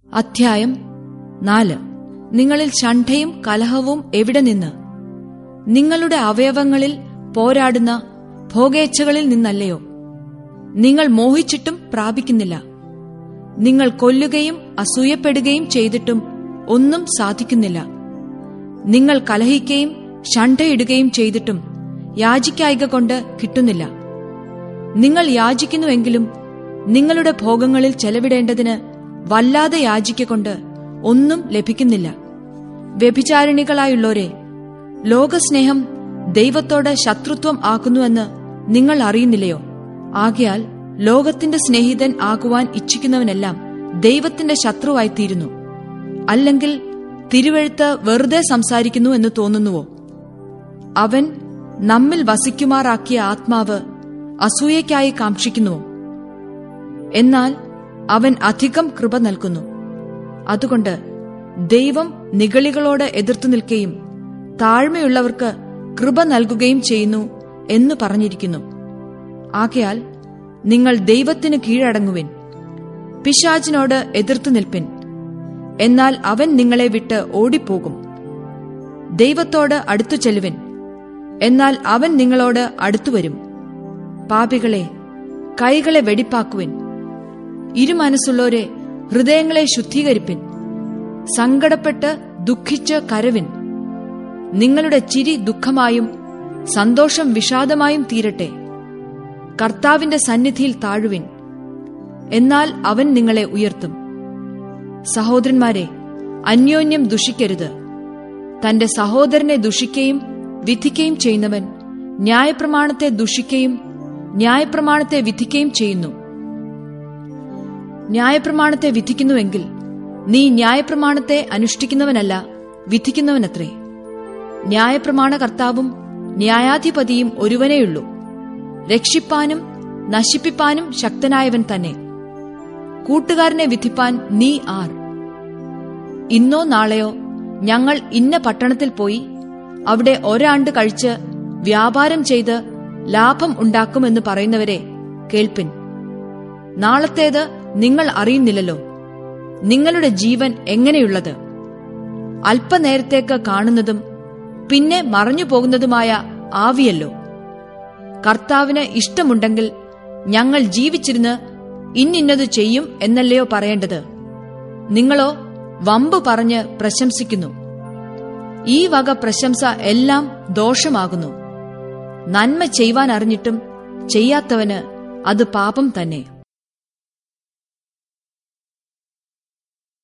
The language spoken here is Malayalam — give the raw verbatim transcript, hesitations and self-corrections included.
അധ്യായം നാല്. നിങ്ങളിൽ ശണ്ഠയും കലഹവും എവിടെ നിന്ന്? നിങ്ങളുടെ അവയവങ്ങളിൽ പോരാടുന്ന ഭോഗേച്ഛകളിൽ നിന്നല്ലയോ? നിങ്ങൾ മോഹിച്ചിട്ടും പ്രാപിക്കുന്നില്ല. നിങ്ങൾ കൊല്ലുകയും അസൂയപ്പെടുകയും ചെയ്തിട്ടും ഒന്നും സാധിക്കുന്നില്ല. നിങ്ങൾ കലഹിക്കുകയും ശണ്ഠയിടുകയും ചെയ്തിട്ടും യാചിക്കായ്ക കൊണ്ട് കിട്ടുന്നില്ല. നിങ്ങൾ യാചിക്കുന്നുവെങ്കിലും നിങ്ങളുടെ ഭോഗങ്ങളിൽ ചെലവിടേണ്ടതിന് വല്ലാതെ യാചിക്കൊണ്ട് ഒന്നും ലഭിക്കുന്നില്ല. വ്യഭിചാരിണികളായുള്ളോരെ, ലോകസ്നേഹം ദൈവത്തോട് ശത്രുത്വം ആക്കുന്നുവെന്ന് നിങ്ങൾ അറിയുന്നില്ലയോ? ആകയാൽ ലോകത്തിന്റെ സ്നേഹിതൻ ആകുവാൻ ഇച്ഛിക്കുന്നവനെല്ലാം ദൈവത്തിന്റെ ശത്രുവായിത്തീരുന്നു. അല്ലെങ്കിൽ തിരുവെഴുത്ത് വെറുതെ സംസാരിക്കുന്നു എന്ന് തോന്നുന്നുവോ? അവൻ നമ്മിൽ വസിക്കുമാറാക്കിയ ആത്മാവ് അസൂയയ്ക്കായി കാക്ഷിക്കുന്നുവോ? എന്നാൽ അവൻ അധികം കൃപ നൽകുന്നു. അതുകൊണ്ട് ദൈവം നിഗളികളോട് എതിർത്തു നിൽക്കുകയും താഴ്മയുള്ളവർക്ക് കൃപ നൽകുകയും ചെയ്യുന്നു എന്ന് പറഞ്ഞിരിക്കുന്നു. ആകയാൽ നിങ്ങൾ ദൈവത്തിന് കീഴടങ്ങുവിൻ. പിശാചിനോട് എതിർത്തു നിൽപ്പിൻ, എന്നാൽ അവൻ നിങ്ങളെ വിട്ട് ഓടിപ്പോകും. ദൈവത്തോട് അടുത്തു ചെല്ലുവിൻ, എന്നാൽ അവൻ നിങ്ങളോട് അടുത്തുവരും. പാപികളെ, കൈകളെ വെടിപ്പാക്കുവിൻ. ഇരുമനസ്സുള്ളോരെ, ഹൃദയങ്ങളെ ശുദ്ധീകരിപ്പിൻ. സങ്കടപ്പെട്ട് ദുഃഖിച്ച് കരവിൻ. നിങ്ങളുടെ ചിരി ദുഃഖമായും സന്തോഷം വിഷാദമായും തീരട്ടെ. കർത്താവിന്റെ സന്നിധിയിൽ താഴുവിൻ, എന്നാൽ അവൻ നിങ്ങളെ ഉയർത്തും. സഹോദരന്മാരെ, അന്യോന്യം ദുഷിക്കരുത്. തന്റെ സഹോദരനെ ദുഷിക്കുകയും വിധിക്കുകയും ചെയ്യുന്നവൻ ന്യായപ്രമാണത്തെ ദുഷിക്കുകയും ന്യായപ്രമാണത്തെ വിധിക്കുകയും ചെയ്യുന്നു. ന്യായപ്രമാണത്തെ വിധിക്കുന്നുവെങ്കിൽ നീ ന്യായപ്രമാണത്തെ അനുഷ്ഠിക്കുന്നവനല്ല, വിധിക്കുന്നവനത്രേ. ന്യായപ്രമാണ കർത്താവും ന്യായാധിപതിയും ഒരുവനേയുള്ളൂ, രക്ഷിപ്പാനും നശിപ്പിപ്പാനും ശക്തനായവൻ തന്നെ. കൂട്ടുകാരനെ വിധിപ്പാൻ നീ ആർ? ഇന്നോ നാളെയോ ഞങ്ങൾ ഇന്ന പട്ടണത്തിൽ പോയി അവിടെ ഒരാണ്ട് കഴിച്ച് വ്യാപാരം ചെയ്ത് ലാഭം ഉണ്ടാക്കുമെന്ന് പറയുന്നവരെ കേൾപ്പിൻ. നാളത്തേത് നിങ്ങൾ അറിയുന്നില്ലല്ലോ. നിങ്ങളുടെ ജീവൻ എങ്ങനെയുള്ളത്? അല്പനേരത്തേക്ക് കാണുന്നതും പിന്നെ മറഞ്ഞു പോകുന്നതുമായ ആവിയല്ലോ. കർത്താവിന് ഇഷ്ടമുണ്ടെങ്കിൽ ഞങ്ങൾ ജീവിച്ചിരുന്ന് ഇന്നിന്നത് ചെയ്യും എന്നല്ലയോ പറയേണ്ടത്? നിങ്ങളോ വമ്പ് പറഞ്ഞ് പ്രശംസിക്കുന്നു. ഈ വക പ്രശംസ എല്ലാം ദോഷമാകുന്നു. നന്മ ചെയ്യുവാൻ അറിഞ്ഞിട്ടും ചെയ്യാത്തവന് അത് പാപം തന്നെ.